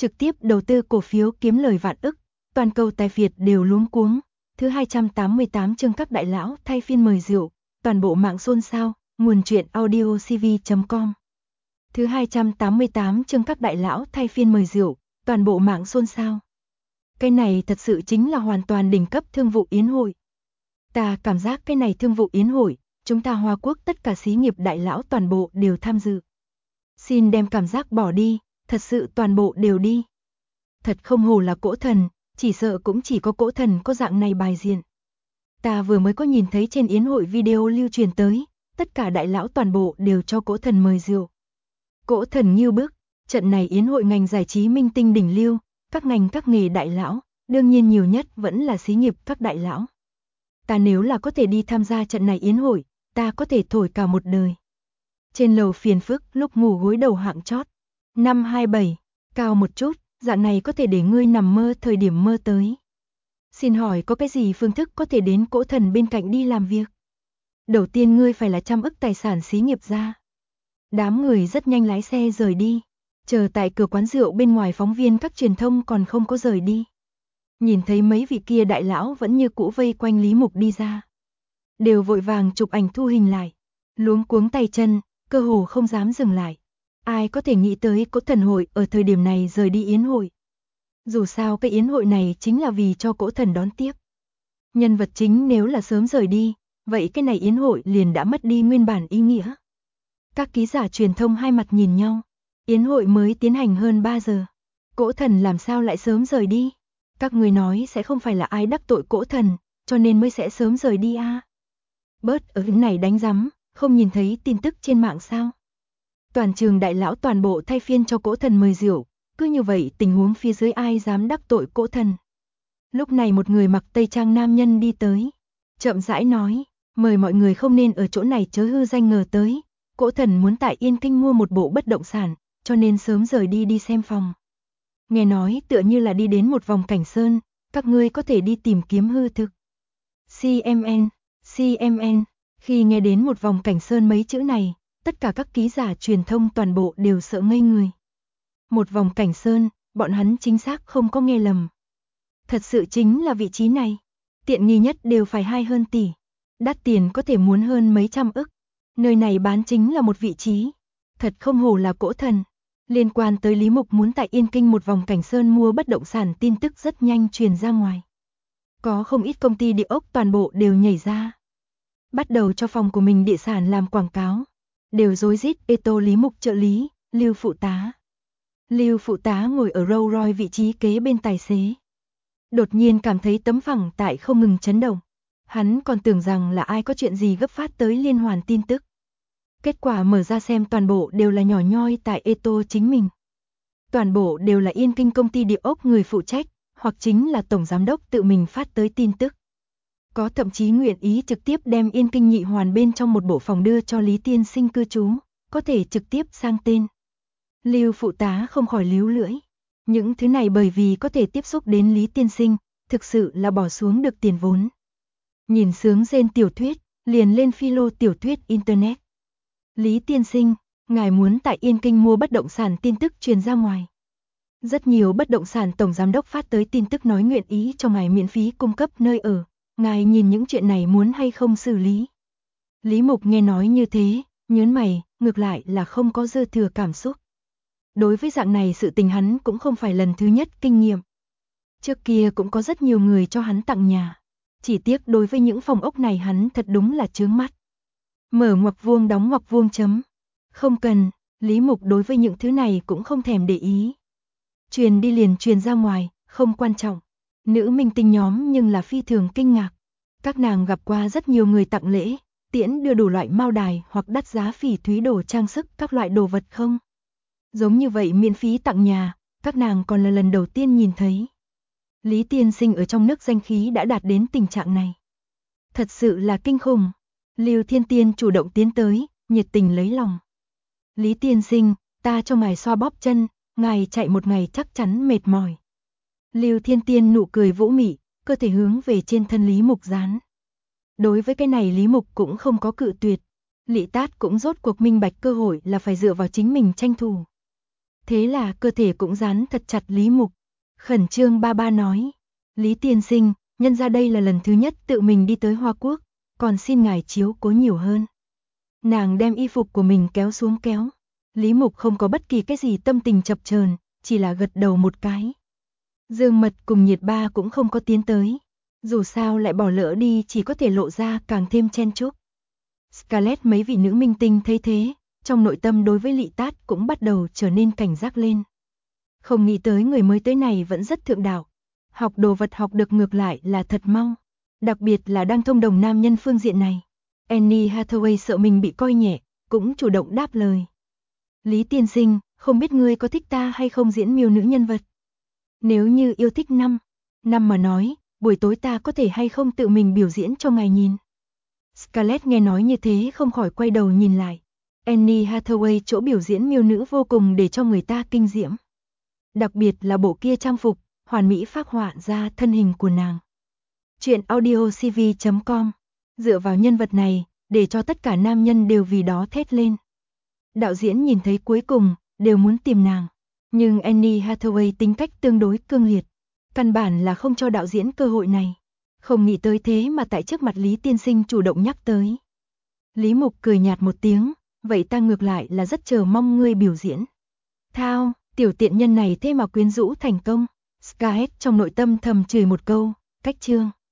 trực tiếp đầu tư cổ phiếu kiếm lời vạn ức, toàn cầu tài Việt đều luống cuống. Thứ 288 chương các đại lão thay phiên mời rượu, toàn bộ mạng xôn xao, nguồn truyện audio cv.com. Thứ 288 chương các đại lão thay phiên mời rượu, toàn bộ mạng xôn xao. Cái này thật sự chính là hoàn toàn đỉnh cấp thương vụ yến hội. Ta cảm giác cái này thương vụ yến hội, chúng ta Hoa Quốc tất cả xí nghiệp đại lão toàn bộ đều tham dự. Xin đem cảm giác bỏ đi, thật sự toàn bộ đều đi. Thật không hổ là Cỗ Thần, chỉ sợ cũng chỉ có Cỗ Thần có dạng này bài diện. Ta vừa mới có nhìn thấy trên yến hội video lưu truyền tới, tất cả đại lão toàn bộ đều cho Cỗ Thần mời rượu. Cỗ Thần nghiêu bức, trận này yến hội ngành giải trí minh tinh đỉnh lưu, các ngành các nghề đại lão, đương nhiên nhiều nhất vẫn là xí nghiệp các đại lão. Ta nếu là có thể đi tham gia trận này yến hội, ta có thể thổi cả một đời. Trên lầu phiền phức lúc ngủ gối đầu hạng chót. 527, cao một chút, dạng này có thể để ngươi nằm mơ thời điểm mơ tới. Xin hỏi có cái gì phương thức có thể đến Cỗ Thần bên cạnh đi làm việc? Đầu tiên ngươi phải là trăm ức tài sản xí nghiệp ra. Đám người rất nhanh lái xe rời đi. Chờ tại cửa quán rượu bên ngoài phóng viên các truyền thông còn không có rời đi. Nhìn thấy mấy vị kia đại lão vẫn như cũ vây quanh Lý Mục đi ra. Đều vội vàng chụp ảnh thu hình lại. Luống cuống tay chân, cơ hồ không dám dừng lại. Ai có thể nghĩ tới Cỗ Thần hội ở thời điểm này rời đi yến hội. Dù sao cái yến hội này chính là vì cho Cỗ Thần đón tiếp. Nhân vật chính nếu là sớm rời đi, vậy cái này yến hội liền đã mất đi nguyên bản ý nghĩa. Các ký giả truyền thông hai mặt nhìn nhau. Yến hội mới tiến hành hơn 3 giờ. Cỗ Thần làm sao lại sớm rời đi? Các người nói sẽ không phải là ai đắc tội Cỗ Thần, cho nên mới sẽ sớm rời đi à? Bớt ở cái này đánh rắm, không nhìn thấy tin tức trên mạng sao? Toàn trường đại lão toàn bộ thay phiên cho Cỗ Thần mời rượu, cứ như vậy tình huống phía dưới ai dám đắc tội Cỗ Thần. Lúc này một người mặc tây trang nam nhân đi tới, chậm rãi nói, mời mọi người không nên ở chỗ này chớ hư danh ngờ tới. Cỗ Thần muốn tại Yên Kinh mua một bộ bất động sản, cho nên sớm rời đi đi xem phòng. Nghe nói tựa như là đi đến một vòng cảnh sơn, các ngươi có thể đi tìm kiếm hư thực. CMN, khi nghe đến một vòng cảnh sơn mấy chữ này, tất cả các ký giả truyền thông toàn bộ đều sợ ngây người. Một vòng cảnh sơn, bọn hắn chính xác không có nghe lầm. Thật sự chính là vị trí này, tiện nghi nhất đều phải 2 hơn tỷ, đắt tiền có thể muốn hơn mấy trăm ức. Nơi này bán chính là một vị trí, thật không hổ là Cỗ Thần. Liên quan tới Lý Mục muốn tại Yên Kinh một vòng cảnh sơn mua bất động sản tin tức rất nhanh truyền ra ngoài. Có không ít công ty địa ốc toàn bộ đều nhảy ra. Bắt đầu cho phòng của mình địa sản làm quảng cáo. Đều rối rít ê tô Lý Mục trợ lý, Lưu phụ tá. Lưu phụ tá ngồi ở Rolls Royce vị trí kế bên tài xế. Đột nhiên cảm thấy tấm phẳng tại không ngừng chấn động. Hắn còn tưởng rằng là ai có chuyện gì gấp phát tới liên hoàn tin tức. Kết quả mở ra xem toàn bộ đều là nhỏ nhoi tại Eto chính mình. Toàn bộ đều là Yên Kinh công ty địa ốc người phụ trách, hoặc chính là tổng giám đốc tự mình phát tới tin tức. Có thậm chí nguyện ý trực tiếp đem Yên Kinh nhị hoàn bên trong một bộ phòng đưa cho Lý tiên sinh cư trú, có thể trực tiếp sang tên. Lưu phụ tá không khỏi líu lưỡi. Những thứ này bởi vì có thể tiếp xúc đến Lý tiên sinh, thực sự là bỏ xuống được tiền vốn. Nhìn sướng rên tiểu thuyết, liền lên philo tiểu thuyết internet. Lý tiên sinh, ngài muốn tại Yên Kinh mua bất động sản tin tức truyền ra ngoài. Rất nhiều bất động sản tổng giám đốc phát tới tin tức nói nguyện ý cho ngài miễn phí cung cấp nơi ở. Ngài nhìn những chuyện này muốn hay không xử lý. Lý Mục nghe nói như thế, nhớn mày, ngược lại là không có dư thừa cảm xúc. Đối với dạng này sự tình hắn cũng không phải lần thứ nhất kinh nghiệm. Trước kia cũng có rất nhiều người cho hắn tặng nhà. Chỉ tiếc đối với những phòng ốc này hắn thật đúng là chướng mắt. Mở ngoặc vuông đóng ngoặc vuông chấm. Không cần, Lý Mục đối với những thứ này cũng không thèm để ý. Truyền đi liền truyền ra ngoài, không quan trọng. Nữ minh tinh nhóm nhưng là phi thường kinh ngạc. Các nàng gặp qua rất nhiều người tặng lễ, tiễn đưa đủ loại mao đài hoặc đắt giá phỉ thúy đồ trang sức các loại đồ vật không. Giống như vậy miễn phí tặng nhà, các nàng còn là lần đầu tiên nhìn thấy. Lý tiên sinh ở trong nước danh khí đã đạt đến tình trạng này. Thật sự là kinh khủng. Lưu Thiên Tiên chủ động tiến tới, nhiệt tình lấy lòng. Lý tiên sinh, ta cho ngài xoa bóp chân, ngài chạy một ngày chắc chắn mệt mỏi. Lưu Thiên Tiên nụ cười vũ mị, cơ thể hướng về trên thân Lý Mục dán. Đối với cái này Lý Mục cũng không có cự tuyệt. Lị Tát cũng rốt cuộc minh bạch cơ hội là phải dựa vào chính mình tranh thủ. Thế là cơ thể cũng dán thật chặt Lý Mục. Khẩn trương ba ba nói, Lý tiên sinh, nhân ra đây là lần thứ nhất tự mình đi tới Hoa Quốc, còn xin ngài chiếu cố nhiều hơn. Nàng đem y phục của mình kéo xuống kéo. Lý Mục không có bất kỳ cái gì tâm tình chập chờn, chỉ là gật đầu một cái. Dương Mật cùng Nhiệt Ba cũng không có tiến tới. Dù sao lại bỏ lỡ đi chỉ có thể lộ ra càng thêm chen chúc. Scarlett mấy vị nữ minh tinh thấy thế, trong nội tâm đối với Lị Tát cũng bắt đầu trở nên cảnh giác lên. Không nghĩ tới người mới tới này vẫn rất thượng đạo. Học đồ vật học được ngược lại là thật mau. Đặc biệt là đang thông đồng nam nhân phương diện này. Annie Hathaway sợ mình bị coi nhẹ, cũng chủ động đáp lời. Lý tiên sinh, không biết ngươi có thích ta hay không diễn miêu nữ nhân vật? Nếu như yêu thích năm mà nói, buổi tối ta có thể hay không tự mình biểu diễn cho ngài nhìn. Scarlett nghe nói như thế không khỏi quay đầu nhìn lại. Annie Hathaway chỗ biểu diễn miêu nữ vô cùng để cho người ta kinh diễm. Đặc biệt là bộ kia trang phục, hoàn mỹ phác họa ra thân hình của nàng. Chuyện audiocv.com. Dựa vào nhân vật này, để cho tất cả nam nhân đều vì đó thét lên. Đạo diễn nhìn thấy cuối cùng, đều muốn tìm nàng. Nhưng Annie Hathaway tính cách tương đối cương liệt. Căn bản là không cho đạo diễn cơ hội này. Không nghĩ tới thế mà tại trước mặt Lý tiên sinh chủ động nhắc tới. Lý Mục cười nhạt một tiếng, vậy ta ngược lại là rất chờ mong ngươi biểu diễn. Thao, tiểu tiện nhân này thế mà quyến rũ thành công. Scarlett trong nội tâm thầm chửi một câu, cách chương.